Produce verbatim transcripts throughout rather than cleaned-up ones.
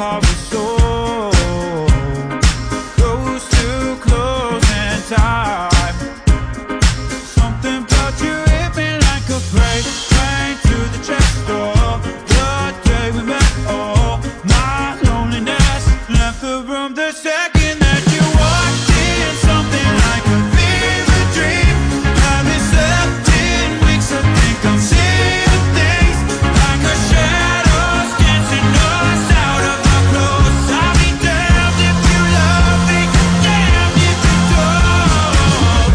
heart was so close, too close and tight. Something about you hit me like a freight train to the chest door. The day we met, oh, my loneliness left the room the second that you walked in. Something like a fever dream. Haven't slept in weeks, I think I'm seeing things like a shadows dancing us out of our clothes. I'll be damned if you love me, damned if you don't.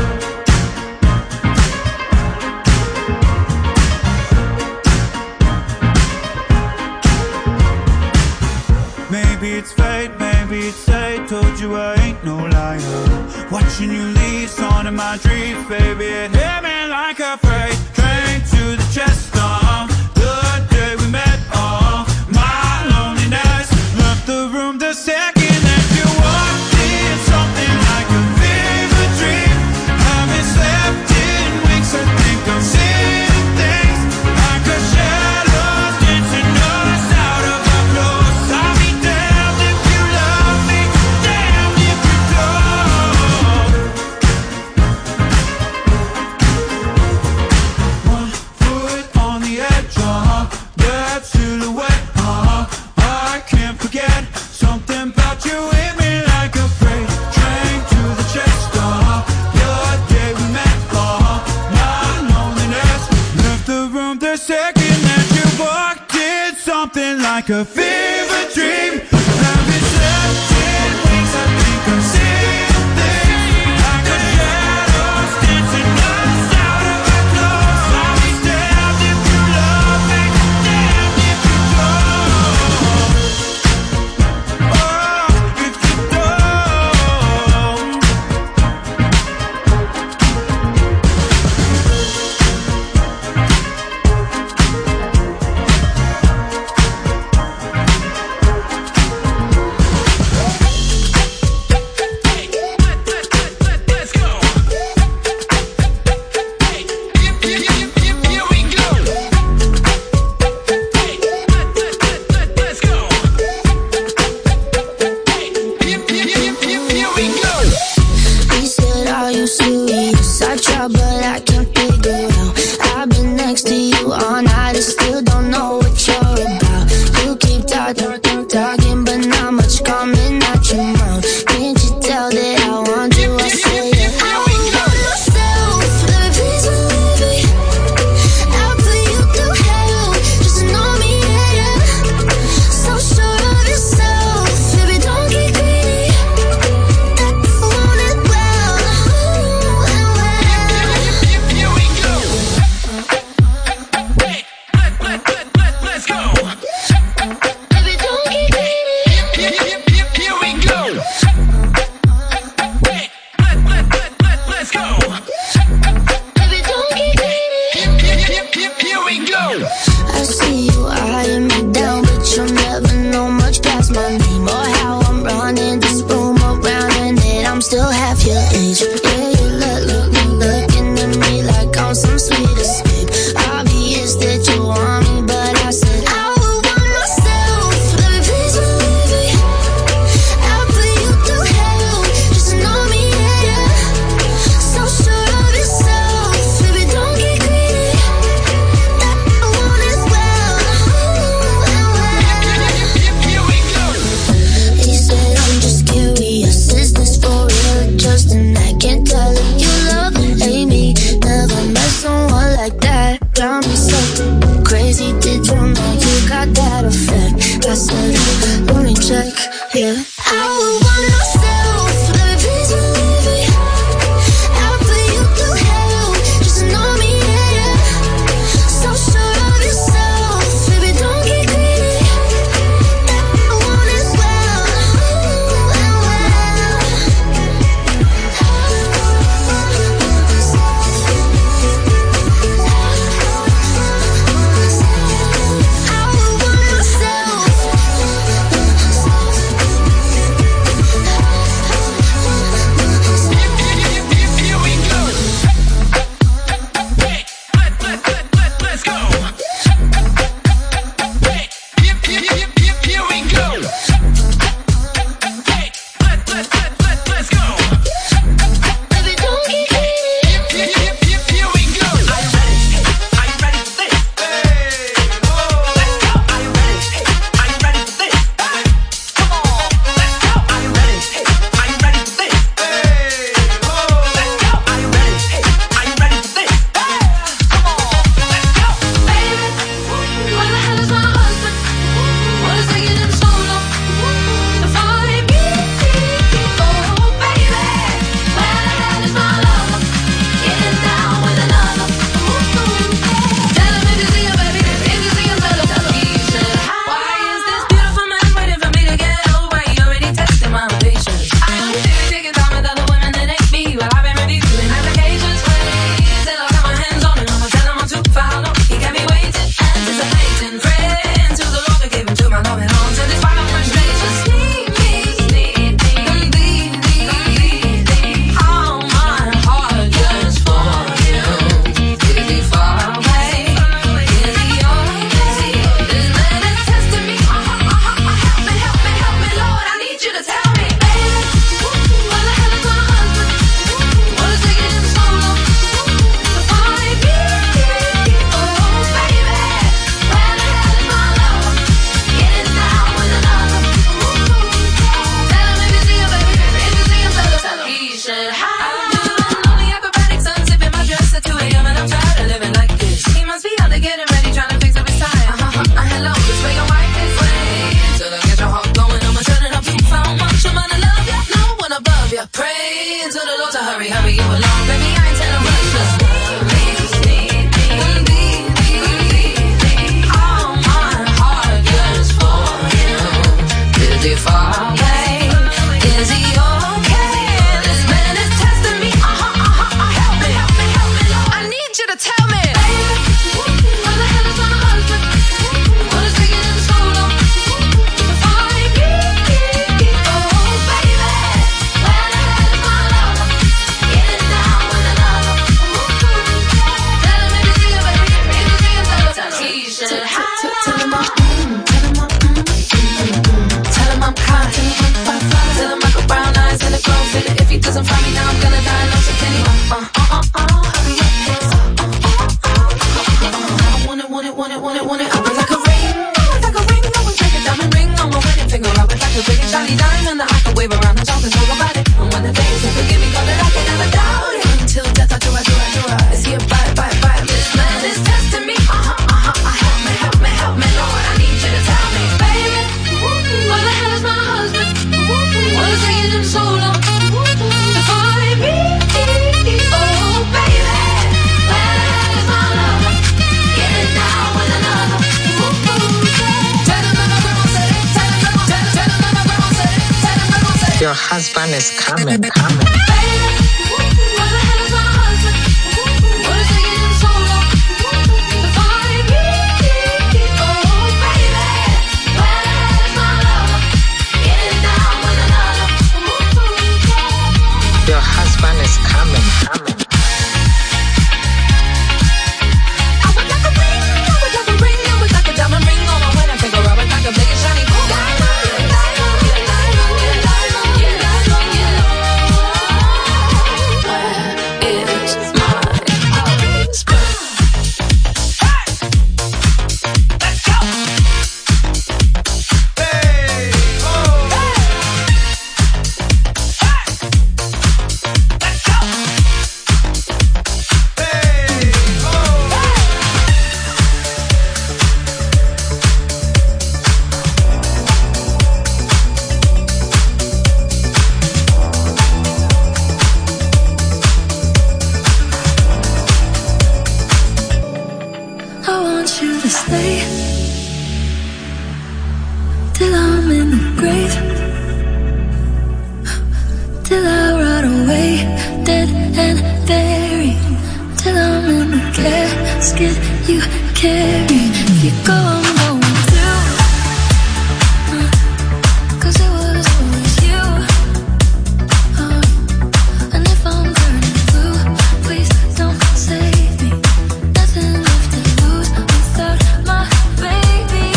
Maybe it's fate, maybe it's fate. Told you I ain't no liar. Watching you leave, song in my dreams, baby. It hit me like a freight train to the chest. Uh, the day we met, oh, my loneliness left the room the second that you walked in. Something like a fever dream. Haven't slept in weeks, I think I'm seeing things like a shadows dancing us out of our clothes. I'll be damned if you love me, damned if you don't. One foot on the edge, uh, that silhouette, uh, I can't forget. Something about you hit me like a freight train to the chest, uh, the day we met, uh, my loneliness left the room the second that you walked in. Something like a fever dream. Haven't slept in weeks, I think I'm seeing things like a shadows dancing us out of our clothes. I'll be damned if you love me, damned if you don't. Oh, if you don't. Let's go. Here we go. Let's go. Here we go. He said, are you serious? I try, but I can't figure out. I've been next to you all night and still don't know what you're about. You keep talking, talking, but not much coming out your mouth. Can't you tell that I want you? I say it. I want myself. Let me please believe me. I'll put you through hell just to know me, yeah, yeah. So sure of yourself, baby, don't get greedy. I want it well, ooh, and well. Here we go. Hey, let's go. Baby, don't get greedy. Here we go. Hey, let's go. Baby, don't get greedy. Here we go. I see you eyeing me down, but you'll never know much past my name or how I'm running this room around, and that I'm still half your age. Yeah, you look, look, look, looking at me like I'm some sweet escape. Obvious that you want me, but I said I would want myself. Let me please believe me. I'll put you through hell just to know me, yeah, yeah. So sure of yourself, baby, don't get greedy. I want it well, ooh, and well. Here we go. husband is coming, coming. Your husband is coming, coming. I would like a ring, I would like a ring, I would like a diamond ring on my wedding finger. I would like a big and shiny gold diamond, diamond, diamond, diamond, diamond, diamond. Where is my husband? Hey! Let's go! Hey! Oh! I want you to stay till I'm in the grave, till I rot away, dead and buried, till I'm in the casket you carry. If you go, I'm going through, uh, 'cause it was always you, uh, and if I'm burning blue, please don't save me. Nothing left to lose without my baby.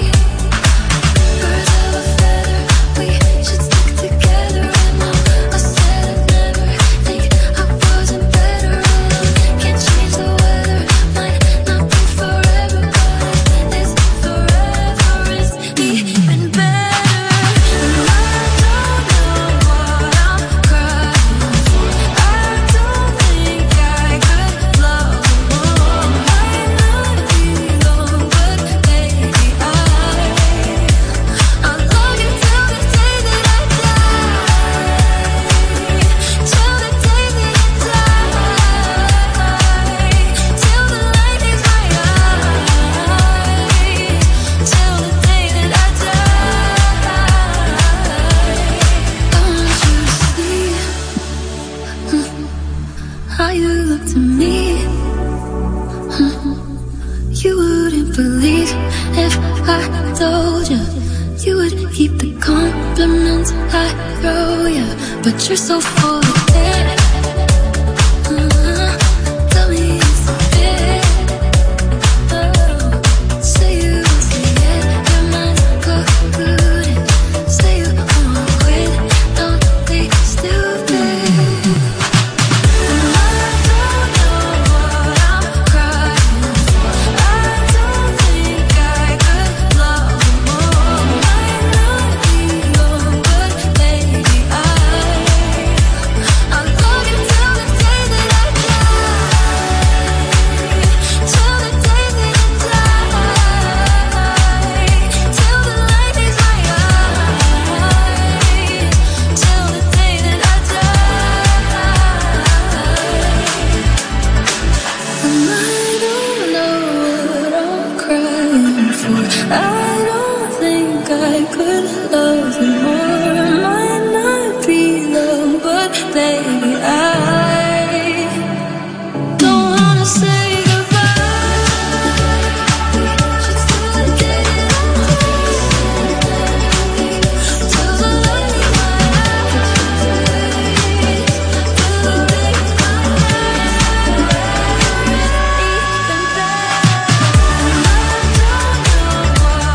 Birds of a feather, we should stick together. And I said I'd never think I wasn't better alone. Can't change the weather, might not be forever, but is forever is even better. And I don't know what I'm crying for. I don't think I could love more. Might not be long, but baby I I'll love you till the day that I die, till the day that I die, till the light is my eyes, till the day that I die. I want you to see how you look to me. You wouldn't believe if I told you. You would keep the compliments I throw you, but you're so full of it. Uh, Tell me it's a bit. Oh, say you won't say it, your mind's polluted. Say you won't quit, don't be stupid. And I don't know what I'm crying for. I don't think I could love more. Might not be long, but baby I I'll love you till the day that I die, till the day that I die, till the light is my eyes, till the day that I die. And I don't know what I'm crying for. I don't think I could love you more. Might not be long, but baby I don't wanna say goodbye. Just till the day that I die, till the light is my eyes, till the day is my eyes, even better. And I don't know what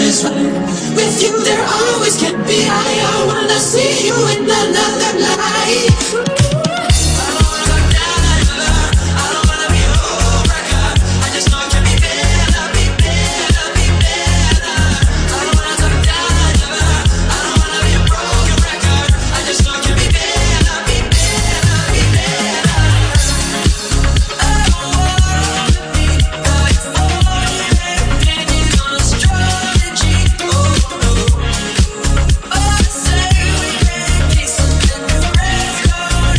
is right. With you there always can be high. I wanna see you in another light. Oh, say we can't keep something forever.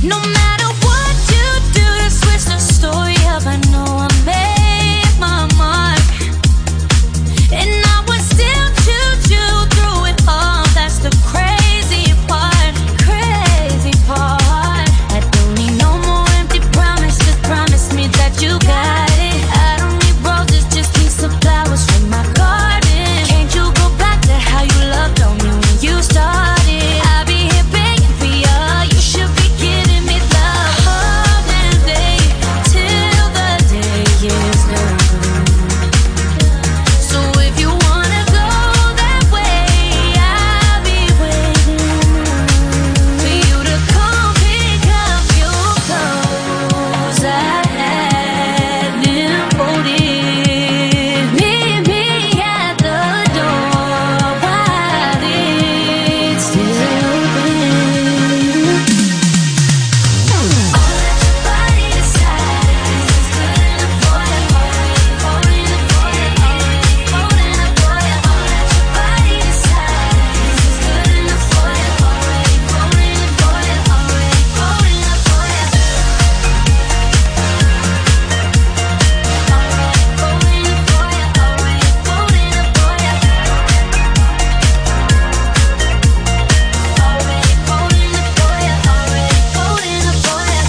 No matter what you do to switch the story up, I know I made my mark, and I would still choose you through it all. That's the crazy part, crazy part. I don't need no more empty promises. Promise me that you got it. I don't need roses, just need some flowers from my garden. Can't you go back to how you loved on me when you started? I'll be here begging for you. You should be giving me love all damn day till the day is done. So if you wanna go that way, I'll be waiting for you to come pick up your clothes. I had them folded. Meet me at the door while it's still open. I'll let your body decide if it's good enough for you. Holding it for you, holding it for you. I'll let your body decide if it's good enough for you. Already holding it for you, already holding it for you. Already holding it for you, already holding it for you. Already holding it for you, already holding it for you.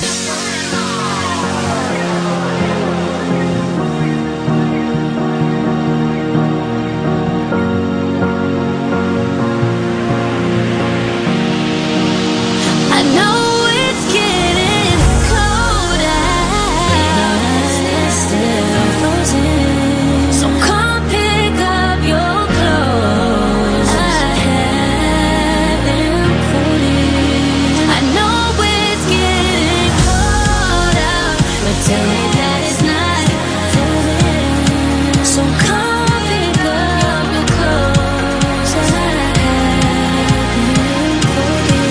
I know it's getting cold out, it's still frozen. So come pick up your clothes. I have them folded. I know it's getting cold out, but tell me that it's not frozen. So come pick up your clothes. I have them folded.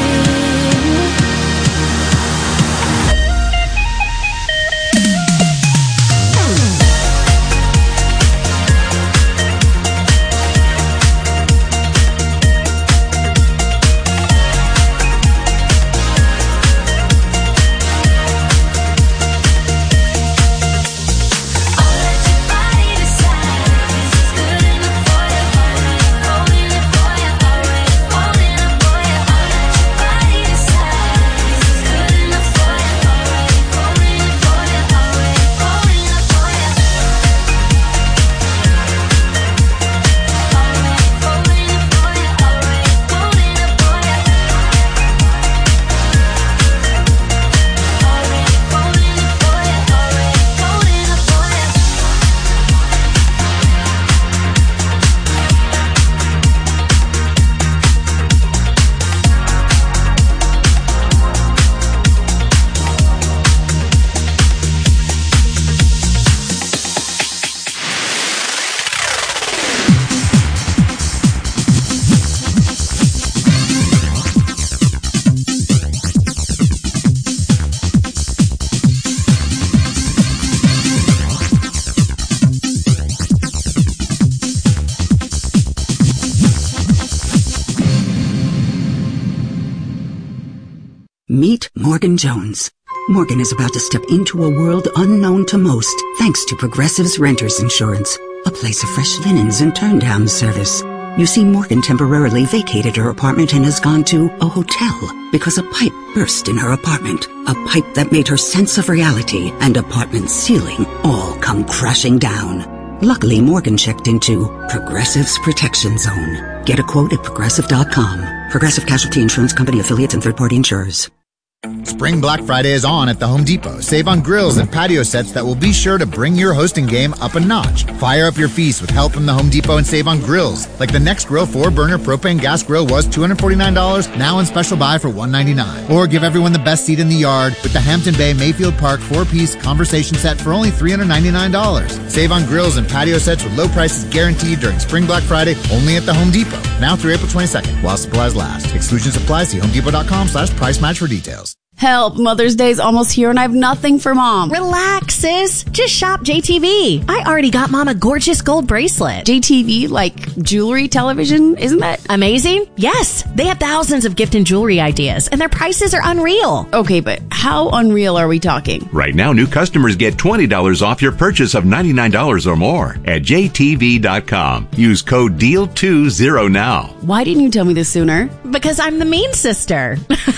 I'll let your body decide if it's good enough for you. Holding it for you, already holding it for you. I'll let your body decide if it's good enough for you. Already holding it for you, already holding it for you. Already holding it for you, already holding it for you. Already holding it for you, already holding it for you. Meet Morgan Jones. Morgan is about to step into a world unknown to most, thanks to Progressive's Renters Insurance, a place of fresh linens and turn-down service. You see, Morgan temporarily vacated her apartment and has gone to a hotel because a pipe burst in her apartment. A pipe that made her sense of reality and apartment ceiling all come crashing down. Luckily, Morgan checked into Progressive's Protection Zone. Get a quote at progressive dot com. Progressive Casualty Insurance Company affiliates and third-party insurers. Spring Black Friday is on at the Home Depot. Save on grills and patio sets that will be sure to bring your hosting game up a notch. Fire up your feast with help from the Home Depot and save on grills. Like the Next Grill four burner propane gas grill was two hundred forty-nine dollars, now on special buy for one hundred ninety-nine dollars. Or give everyone the best seat in the yard with the Hampton Bay Mayfield Park four-piece conversation set for only three hundred ninety-nine dollars. Save on grills and patio sets with low prices guaranteed during Spring Black Friday only at the Home Depot. Now through April twenty-second while supplies last. Exclusions apply. See homedepot.com slash price match for details. Help, Mother's Day's almost here and I have nothing for Mom. Relax, sis. Just shop J T V. I already got Mom a gorgeous gold bracelet. J T V, like jewelry, television, isn't that amazing? Yes. They have thousands of gift and jewelry ideas, and their prices are unreal. Okay, but how unreal are we talking? Right now, new customers get twenty dollars off your purchase of ninety-nine dollars or more at J T V dot com. Use code D E A L twenty now. Why didn't you tell me this sooner? Because I'm the mean sister.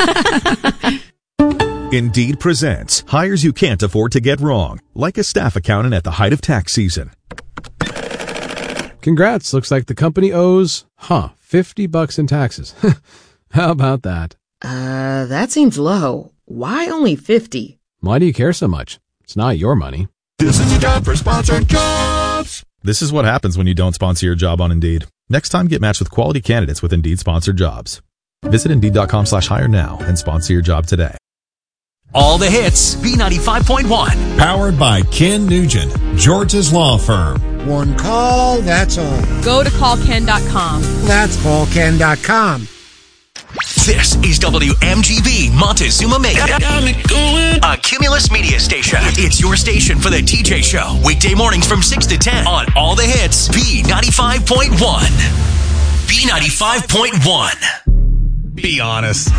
Indeed presents hires you can't afford to get wrong, like a staff accountant at the height of tax season. Congrats, looks like the company owes, huh, fifty bucks in taxes. How about that? Uh, that seems low. Why only fifty? Why do you care so much? It's not your money. This is your time for sponsored jobs. This is what happens when you don't sponsor your job on Indeed. Next time, get matched with quality candidates with Indeed sponsored jobs. Visit Indeed.com slash hire now and sponsor your job today. All the hits, B ninety-five point one. Powered by Ken Nugent, George's Law Firm. One call, that's all. Go to call ken dot com. That's call ken dot com. This is W M G B Montezuma Mega, a Cumulus media station. It's your station for the T J Show. Weekday mornings from six to ten on All the Hits, B ninety-five point one. B ninety-five point one. Be honest.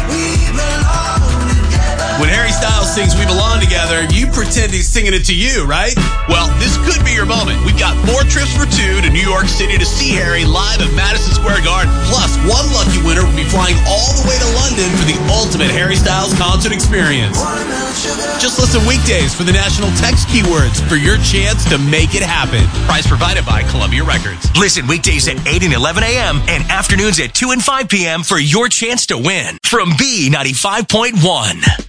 When Harry Styles sings We Belong Together, you pretend he's singing it to you, right? Well, this could be your moment. We've got four trips for two to New York City to see Harry live at Madison Square Garden. Plus, one lucky winner will be flying all the way to London for the ultimate Harry Styles concert experience. Just listen weekdays for the national text keywords for your chance to make it happen. Prize provided by Columbia Records. Listen weekdays at eight and eleven a.m. and afternoons at two and five p.m. for your chance to win from B ninety-five point one.